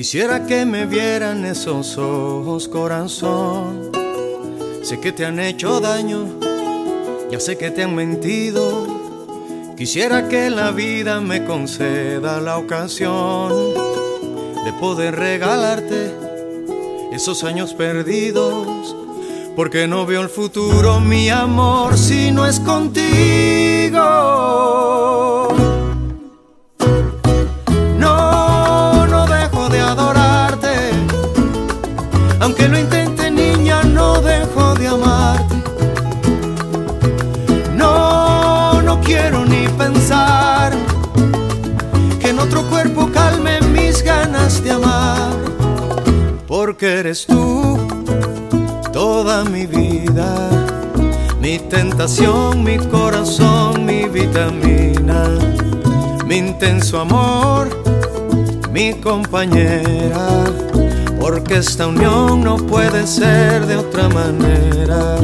Quisiera que me vieran esos ojos, corazón. Sé que te han hecho daño, ya sé que te han mentido. Quisiera que la vida me conceda la ocasión de poder regalarte esos años perdidos, porque no veo el futuro, mi amor, si no es contigo. No dejo de adorarte, aunque lo intente, niña, no dejo de amarte. No quiero ni pensar que en otro cuerpo calme mis ganas de amar, porque eres tú toda mi vida, mi tentación, mi corazón, mi vitamina, mi intenso amor, mi compañera, porque esta unión no puede ser de otra manera.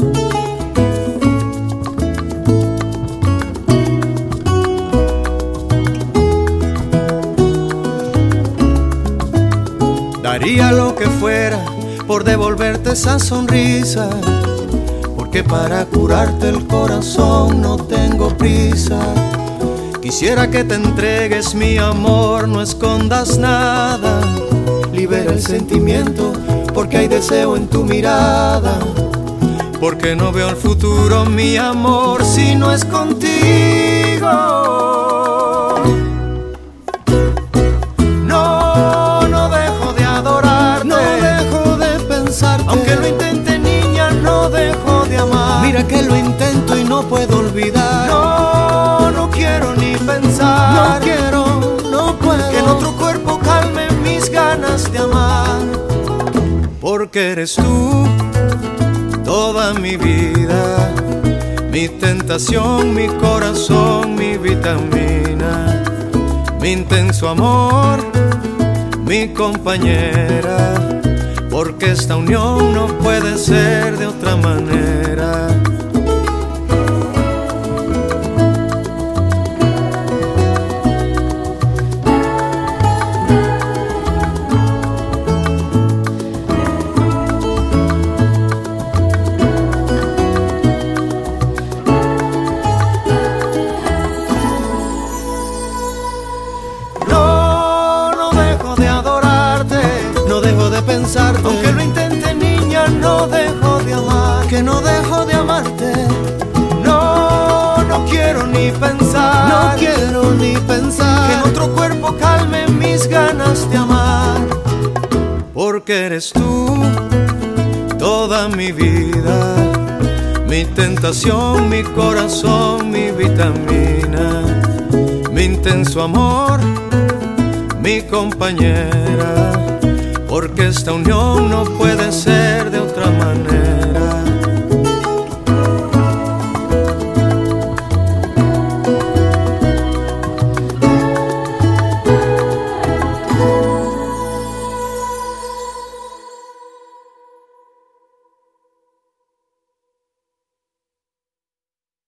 Daría lo que fuera por devolverte esa sonrisa, porque para curarte el corazón no tengo prisa. Quisiera que te entregues, mi amor, no escondas nada. Libera el sentimiento, porque hay deseo en tu mirada, porque no veo el futuro, mi amor, si no es contigo. Aunque lo intente, niña, no dejo de amar. Mira que lo intento y no puedo olvidar. No quiero ni pensar. No puedo que en otro cuerpo calme mis ganas de amar, porque eres tú toda mi vida, mi tentación, mi corazón, mi vitamina, mi intenso amor, mi compañera, porque esta unión no puede ser de otra manera. No dejo de adorarte, no dejo de pensarte. Aunque lo intente, niña, no dejo de amar. Que no dejo de amarte. No quiero ni pensar. No quiero ni pensar que en otro cuerpo calme mis ganas de amar, porque eres tú toda mi vida, mi tentación, mi corazón, mi vitamina, mi intenso amor, mi compañera, porque esta unión no puede ser de otra manera.